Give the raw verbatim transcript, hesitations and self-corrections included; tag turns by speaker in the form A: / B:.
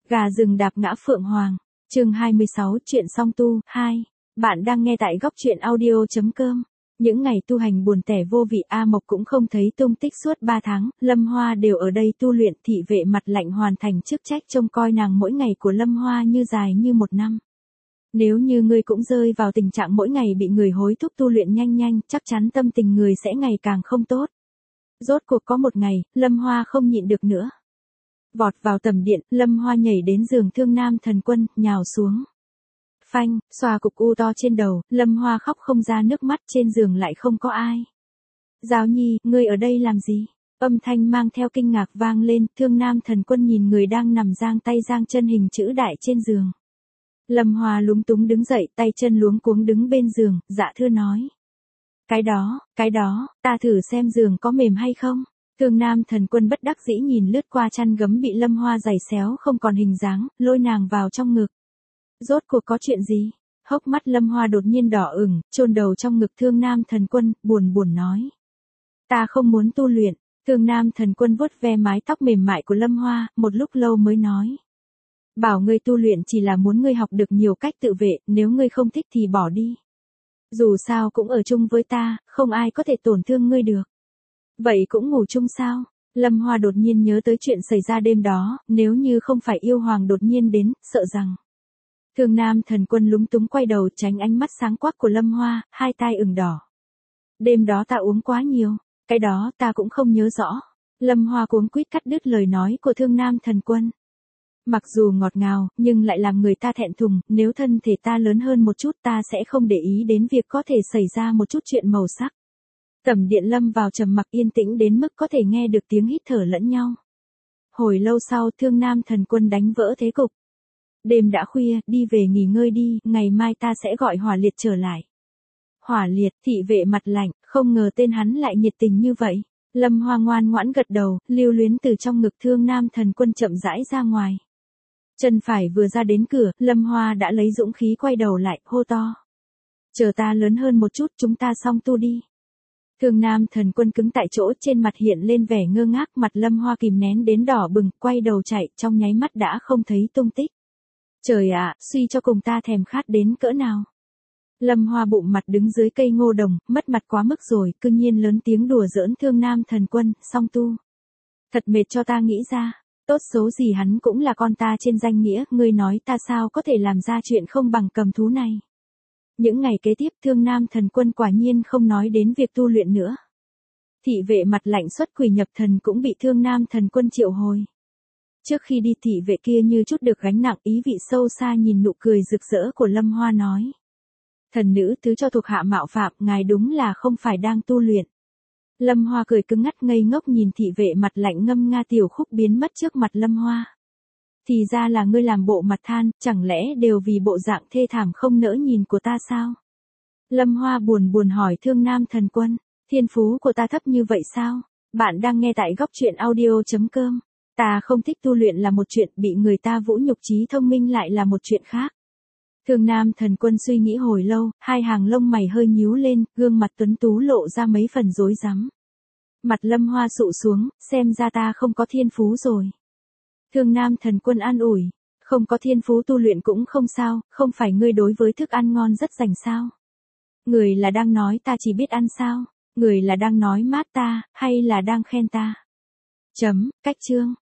A: Gà rừng đạp ngã Phượng Hoàng. Chương hai mươi sáu, chuyện song tu hai. Bạn đang nghe tại góc truyện audio chấm com. Những ngày tu hành buồn tẻ vô vị, A Mộc cũng không thấy tung tích suốt ba tháng, Lâm Hoa đều ở đây tu luyện, thị vệ mặt lạnh hoàn thành chức trách trông coi nàng mỗi ngày của Lâm Hoa như dài như một năm. Nếu như ngươi cũng rơi vào tình trạng mỗi ngày bị người hối thúc tu luyện nhanh nhanh, chắc chắn tâm tình người sẽ ngày càng không tốt. Rốt cuộc có một ngày, Lâm Hoa không nhịn được nữa. Vọt vào tầm điện, Lâm Hoa nhảy đến giường Thương Nam Thần Quân, nhào xuống. Phanh, xòa cục u to trên đầu, Lâm Hoa khóc không ra nước mắt, trên giường lại không có ai. Giao Nhi, ngươi ở đây làm gì? Âm thanh mang theo kinh ngạc vang lên, Thương Nam Thần Quân nhìn người đang nằm giang tay giang chân hình chữ đại trên giường. Lâm Hoa lúng túng đứng dậy, tay chân luống cuống đứng bên giường, dạ thưa nói. Cái đó, cái đó, ta thử xem giường có mềm hay không? Thương Nam Thần Quân bất đắc dĩ nhìn lướt qua chăn gấm bị Lâm Hoa giày xéo không còn hình dáng, lôi nàng vào trong ngực. Rốt cuộc có chuyện gì? Hốc mắt Lâm Hoa đột nhiên đỏ ửng, chôn đầu trong ngực Thương Nam Thần Quân, buồn buồn nói. Ta không muốn tu luyện. Thương Nam Thần Quân vuốt ve mái tóc mềm mại của Lâm Hoa, một lúc lâu mới nói. Bảo ngươi tu luyện chỉ là muốn ngươi học được nhiều cách tự vệ, nếu ngươi không thích thì bỏ đi. Dù sao cũng ở chung với ta, không ai có thể tổn thương ngươi được. Vậy cũng ngủ chung sao? Lâm Hoa đột nhiên nhớ tới chuyện xảy ra đêm đó, nếu như không phải yêu hoàng đột nhiên đến, sợ rằng. Thương Nam Thần Quân lúng túng quay đầu tránh ánh mắt sáng quắc của Lâm Hoa, hai tai ửng đỏ. Đêm đó ta uống quá nhiều, cái đó ta cũng không nhớ rõ. Lâm Hoa cuống quýt cắt đứt lời nói của Thương Nam Thần Quân. Mặc dù ngọt ngào, nhưng lại làm người ta thẹn thùng, nếu thân thể ta lớn hơn một chút ta sẽ không để ý đến việc có thể xảy ra một chút chuyện màu sắc. Tầm điện lâm vào trầm mặc yên tĩnh đến mức có thể nghe được tiếng hít thở lẫn nhau. Hồi lâu sau Thương Nam Thần Quân đánh vỡ thế cục. Đêm đã khuya, đi về nghỉ ngơi đi, ngày mai ta sẽ gọi Hỏa Liệt trở lại. Hỏa Liệt, thị vệ mặt lạnh, không ngờ tên hắn lại nhiệt tình như vậy. Lâm Hoa ngoan ngoãn gật đầu, lưu luyến từ trong ngực Thương Nam Thần Quân chậm rãi ra ngoài. Chân phải vừa ra đến cửa, Lâm Hoa đã lấy dũng khí quay đầu lại, hô to. Chờ ta lớn hơn một chút, chúng ta song tu đi. Thương Nam Thần Quân cứng tại chỗ, trên mặt hiện lên vẻ ngơ ngác, mặt Lâm Hoa kìm nén đến đỏ bừng, quay đầu chạy, trong nháy mắt đã không thấy tung tích. Trời ạ, suy cho cùng ta thèm khát đến cỡ nào. Lâm Hoa bụng mặt đứng dưới cây ngô đồng, mất mặt quá mức rồi, cư nhiên lớn tiếng đùa giỡn Thương Nam Thần Quân, song tu. Thật mệt cho ta nghĩ ra, tốt xấu gì hắn cũng là con ta trên danh nghĩa, ngươi nói ta sao có thể làm ra chuyện không bằng cầm thú này. Những ngày kế tiếp Thương Nam Thần Quân quả nhiên không nói đến việc tu luyện nữa. Thị vệ mặt lạnh xuất quỷ nhập thần cũng bị Thương Nam Thần Quân triệu hồi. Trước khi đi thị vệ kia như chút được gánh nặng, ý vị sâu xa nhìn nụ cười rực rỡ của Lâm Hoa nói. Thần nữ thứ cho thuộc hạ mạo phạm, ngài đúng là không phải đang tu luyện. Lâm Hoa cười cứng ngắt ngây ngốc nhìn thị vệ mặt lạnh ngâm nga tiểu khúc biến mất trước mặt Lâm Hoa. Thì ra là ngươi làm bộ mặt than, chẳng lẽ đều vì bộ dạng thê thảm không nỡ nhìn của ta sao? Lâm Hoa buồn buồn hỏi Thương Nam Thần Quân, thiên phú của ta thấp như vậy sao? Bạn đang nghe tại góc truyện audio chấm com. Ta không thích tu luyện là một chuyện, bị người ta vũ nhục trí thông minh lại là một chuyện khác. Thương Nam Thần Quân suy nghĩ hồi lâu, hai hàng lông mày hơi nhíu lên, gương mặt tuấn tú lộ ra mấy phần rối rắm. Mặt Lâm Hoa sụ xuống, xem ra ta không có thiên phú rồi. Thương Nam Thần Quân an ủi, không có thiên phú tu luyện cũng không sao, không phải ngươi đối với thức ăn ngon rất rành sao? Người là đang nói ta chỉ biết ăn sao? Người là đang nói mát ta, hay là đang khen ta? Chấm, cách chương.